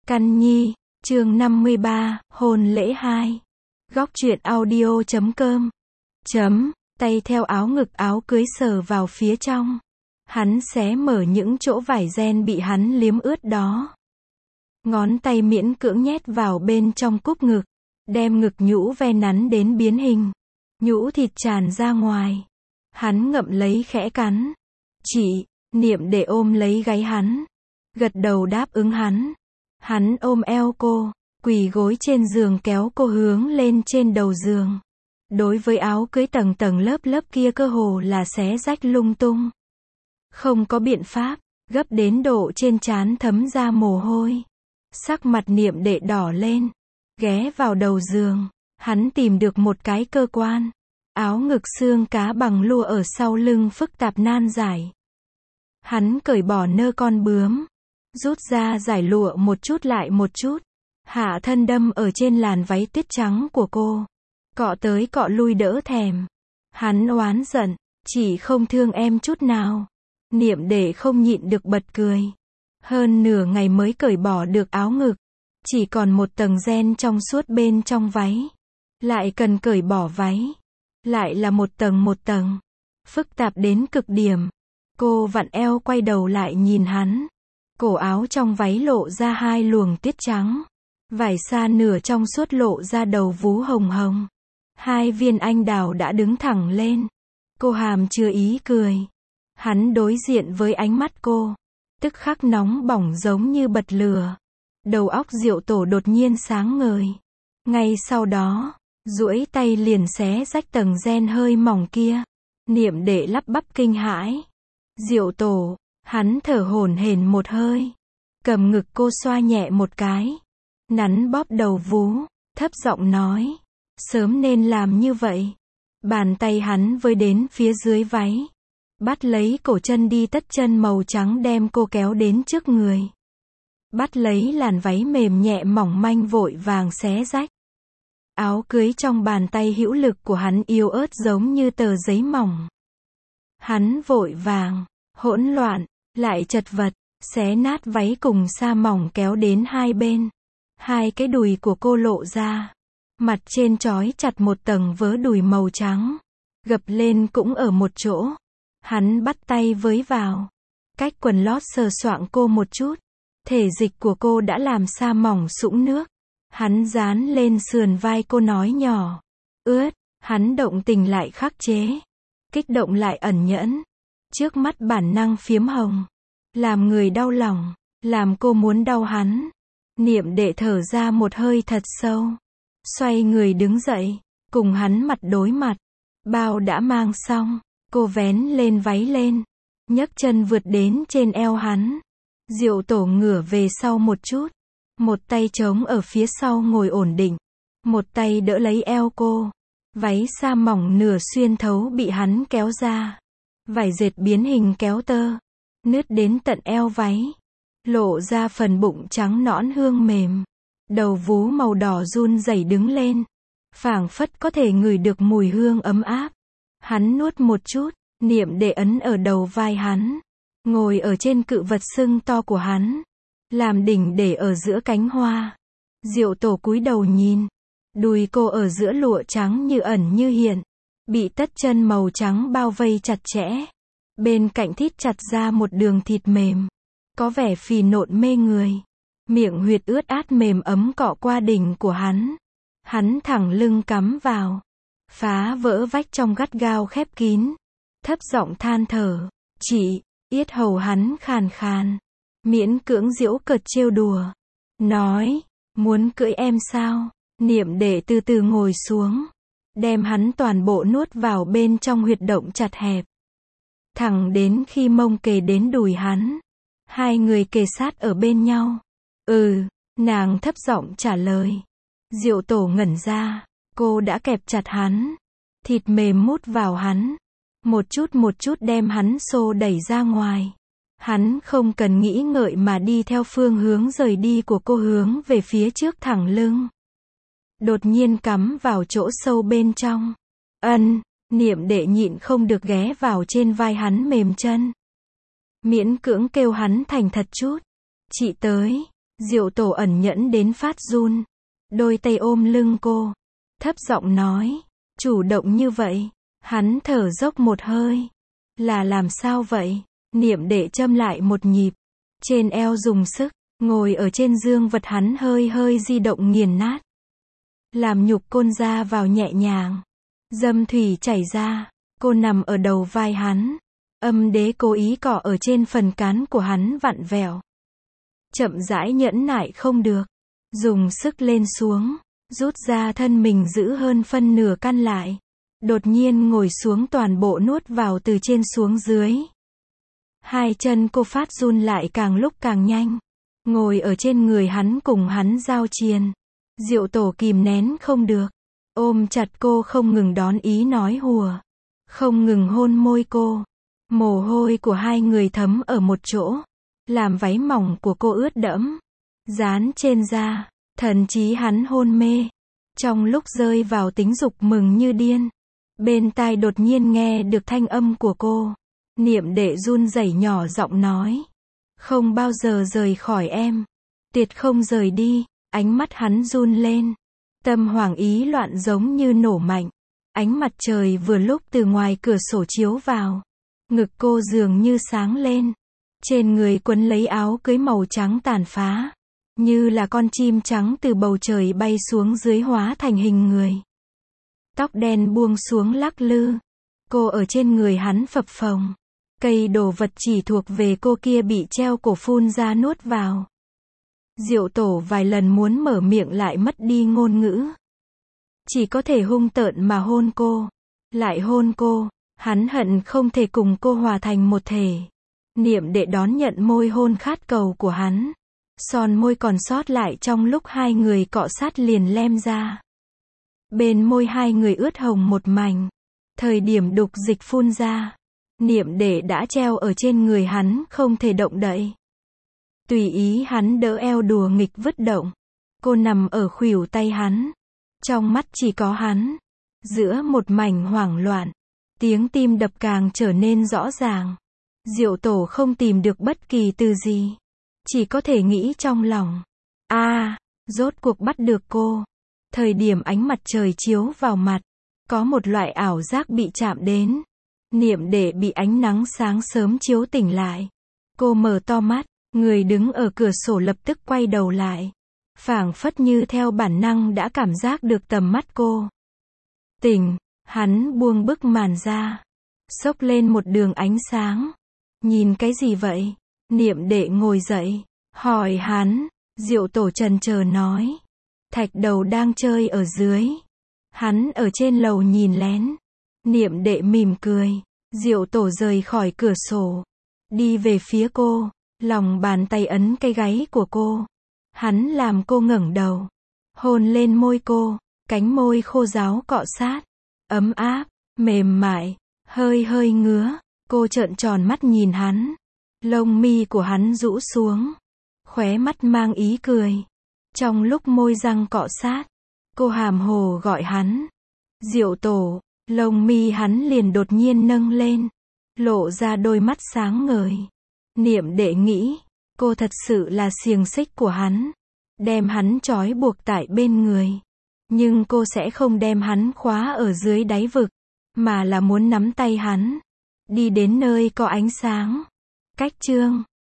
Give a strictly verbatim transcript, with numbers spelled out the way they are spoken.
Căn Nhi, chương năm mươi ba, hôn lễ hai. Góc truyện audio chấm com. Chấm, tay theo áo ngực áo cưới sờ vào phía trong. Hắn xé mở những chỗ vải ren bị hắn liếm ướt đó. Ngón tay miễn cưỡng nhét vào bên trong cúc ngực, đem ngực nhũ ve nắn đến biến hình. Nhũ thịt tràn ra ngoài. Hắn ngậm lấy khẽ cắn. Chị, Niệm để ôm lấy gáy hắn. Gật đầu đáp ứng hắn. Hắn ôm eo cô, quỳ gối trên giường kéo cô hướng lên trên đầu giường. Đối với áo cưới tầng tầng lớp lớp kia cơ hồ là xé rách lung tung. Không có biện pháp, gấp đến độ trên trán thấm ra mồ hôi. Sắc mặt Niệm đệ đỏ lên, ghé vào đầu giường, hắn tìm được một cái cơ quan. Áo ngực xương cá bằng lụa ở sau lưng phức tạp nan giải. Hắn cởi bỏ nơ con bướm, rút ra giải lụa một chút lại một chút, hạ thân đâm ở trên làn váy tuyết trắng của cô, cọ tới cọ lui đỡ thèm. Hắn oán giận, chỉ không thương em chút nào. Niệm để không nhịn được bật cười. Hơn nửa ngày mới cởi bỏ được áo ngực, chỉ còn một tầng ren trong suốt bên trong váy. Lại cần cởi bỏ váy, lại là một tầng một tầng, phức tạp đến cực điểm. Cô vặn eo quay đầu lại nhìn hắn. Cổ áo trong váy lộ ra hai luồng tuyết trắng. Vải xa nửa trong suốt lộ ra đầu vú hồng hồng. Hai viên anh đào đã đứng thẳng lên. Cô hàm chưa ý cười. Hắn đối diện với ánh mắt cô, tức khắc nóng bỏng giống như bật lửa. Đầu óc Diệu Tổ đột nhiên sáng ngời. Ngay sau đó, duỗi tay liền xé rách tầng ren hơi mỏng kia. Niệm đệ lắp bắp kinh hãi. Diệu Tổ, hắn thở hổn hển một hơi, cầm ngực cô xoa nhẹ một cái, nắn bóp đầu vú, thấp giọng nói, sớm nên làm như vậy. Bàn tay hắn với đến phía dưới váy, bắt lấy cổ chân đi tất chân màu trắng đem cô kéo đến trước người. Bắt lấy làn váy mềm nhẹ mỏng manh vội vàng xé rách. Áo cưới trong bàn tay hữu lực của hắn yếu ớt giống như tờ giấy mỏng. Hắn vội vàng, hỗn loạn, lại chật vật, xé nát váy cùng sa mỏng kéo đến hai bên. Hai cái đùi của cô lộ ra. Mặt trên trói chặt một tầng vớ đùi màu trắng. Gập lên cũng ở một chỗ. Hắn bắt tay với vào. Cách quần lót sờ soạng cô một chút. Thể dịch của cô đã làm sa mỏng sũng nước. Hắn dán lên sườn vai cô nói nhỏ. Ướt, hắn động tình lại khắc chế. Kích động lại ẩn nhẫn. Trước mắt bản năng phiếm hồng. Làm người đau lòng. Làm cô muốn đau hắn. Niệm đệ thở ra một hơi thật sâu. Xoay người đứng dậy. Cùng hắn mặt đối mặt. Bao đã mang xong. Cô vén lên váy lên. Nhấc chân vượt đến trên eo hắn. Diệu Tổ ngửa về sau một chút. Một tay trống ở phía sau ngồi ổn định. Một tay đỡ lấy eo cô. Váy sa mỏng nửa xuyên thấu bị hắn kéo ra. Vải dệt biến hình kéo tơ. Nứt đến tận eo váy. Lộ ra phần bụng trắng nõn hương mềm. Đầu vú màu đỏ run rẩy đứng lên. Phảng phất có thể ngửi được mùi hương ấm áp. Hắn nuốt một chút. Niệm để ấn ở đầu vai hắn. Ngồi ở trên cự vật sưng to của hắn. Làm đỉnh để ở giữa cánh hoa. Diệu Tổ cúi đầu nhìn. Đùi cô ở giữa lụa trắng như ẩn như hiện. Bị tất chân màu trắng bao vây chặt chẽ. Bên cạnh thít chặt ra một đường thịt mềm. Có vẻ phì nộn mê người. Miệng huyệt ướt át mềm ấm cọ qua đỉnh của hắn. Hắn thẳng lưng cắm vào. Phá vỡ vách trong gắt gao khép kín. Thấp giọng than thở. Chị, yết hầu hắn khàn khàn. Miễn cưỡng giễu cợt trêu đùa. Nói, muốn cưỡi em sao? Niệm để từ từ ngồi xuống. Đem hắn toàn bộ nuốt vào bên trong huyệt động chặt hẹp. Thẳng đến khi mông kề đến đùi hắn. Hai người kề sát ở bên nhau. Ừ, nàng thấp giọng trả lời. Diệu Tổ ngẩn ra. Cô đã kẹp chặt hắn. Thịt mềm mút vào hắn. Một chút một chút đem hắn xô đẩy ra ngoài. Hắn không cần nghĩ ngợi mà đi theo phương hướng rời đi của cô hướng về phía trước thẳng lưng. Đột nhiên cắm vào chỗ sâu bên trong. Ân, Niệm đệ nhịn không được ghé vào trên vai hắn mềm chân. Miễn cưỡng kêu hắn thành thật chút. Chị tới. Diệu Tổ ẩn nhẫn đến phát run. Đôi tay ôm lưng cô. Thấp giọng nói. Chủ động như vậy. Hắn thở dốc một hơi. Là làm sao vậy? Niệm Đệ châm lại một nhịp. Trên eo dùng sức. Ngồi ở trên dương vật hắn hơi hơi di động nghiền nát. Làm nhục côn ra vào nhẹ nhàng. Dâm thủy chảy ra. Cô nằm ở đầu vai hắn. Âm đế cố ý cọ ở trên phần cán của hắn vặn vẹo. Chậm rãi nhẫn nại không được. Dùng sức lên xuống. Rút ra thân mình giữ hơn phân nửa căn lại. Đột nhiên ngồi xuống toàn bộ nuốt vào từ trên xuống dưới. Hai chân cô phát run lại càng lúc càng nhanh. Ngồi ở trên người hắn cùng hắn giao triền. Diệu Tổ kìm nén không được. Ôm chặt cô không ngừng đón ý nói hùa. Không ngừng hôn môi cô. Mồ hôi của hai người thấm ở một chỗ. Làm váy mỏng của cô ướt đẫm. Dán trên da. Thần trí hắn hôn mê. Trong lúc rơi vào tính dục mừng như điên. Bên tai đột nhiên nghe được thanh âm của cô. Niệm Đệ run rẩy nhỏ giọng nói. Không bao giờ rời khỏi em. Tuyệt không rời đi. Ánh mắt hắn run lên. Tâm hoảng ý loạn giống như nổ mạnh. Ánh mặt trời vừa lúc từ ngoài cửa sổ chiếu vào. Ngực cô dường như sáng lên. Trên người quấn lấy áo cưới màu trắng tàn phá. Như là con chim trắng từ bầu trời bay xuống dưới hóa thành hình người. Tóc đen buông xuống lắc lư. Cô ở trên người hắn phập phồng. Cây đồ vật chỉ thuộc về cô kia bị treo cổ phun ra nuốt vào. Diệu Tổ vài lần muốn mở miệng lại mất đi ngôn ngữ. Chỉ có thể hung tợn mà hôn cô. Lại hôn cô. Hắn hận không thể cùng cô hòa thành một thể. Niệm Đệ đón nhận môi hôn khát cầu của hắn. Son môi còn sót lại trong lúc hai người cọ sát liền lem ra. Bên môi hai người ướt hồng một mảnh. Thời điểm đục dịch phun ra. Niệm Đệ đã treo ở trên người hắn không thể động đậy. Tùy ý hắn đỡ eo đùa nghịch vứt động. Cô nằm ở khuỷu tay hắn. Trong mắt chỉ có hắn. Giữa một mảnh hoảng loạn. Tiếng tim đập càng trở nên rõ ràng. Diệu Tổ không tìm được bất kỳ từ gì. Chỉ có thể nghĩ trong lòng. a à, rốt cuộc bắt được cô. Thời điểm ánh mặt trời chiếu vào mặt. Có một loại ảo giác bị chạm đến. Niệm Đệ bị ánh nắng sáng sớm chiếu tỉnh lại. Cô mở to mắt. Người đứng ở cửa sổ lập tức quay đầu lại. Phảng phất như theo bản năng đã cảm giác được tầm mắt cô. Tỉnh. Hắn buông bức màn ra. Xốc lên một đường ánh sáng. Nhìn cái gì vậy? Niệm Đệ ngồi dậy. Hỏi hắn. Diệu Tổ chần chờ nói. Thạch Đầu đang chơi ở dưới. Hắn ở trên lầu nhìn lén. Niệm Đệ mỉm cười. Diệu Tổ rời khỏi cửa sổ. Đi về phía cô. Lòng bàn tay ấn cái gáy của cô. Hắn làm cô ngẩng đầu. Hôn lên môi cô. Cánh môi khô ráo cọ sát. Ấm áp. Mềm mại. Hơi hơi ngứa. Cô trợn tròn mắt nhìn hắn. Lông mi của hắn rũ xuống. Khóe mắt mang ý cười. Trong lúc môi răng cọ sát. Cô hàm hồ gọi hắn. Diệu Tổ. Lông mi hắn liền đột nhiên nâng lên. Lộ ra đôi mắt sáng ngời. Niệm Đệ nghĩ. Cô thật sự là xiềng xích của hắn. Đem hắn trói buộc tại bên người. Nhưng cô sẽ không đem hắn khóa ở dưới đáy vực. Mà là muốn nắm tay hắn. Đi đến nơi có ánh sáng. Cách chương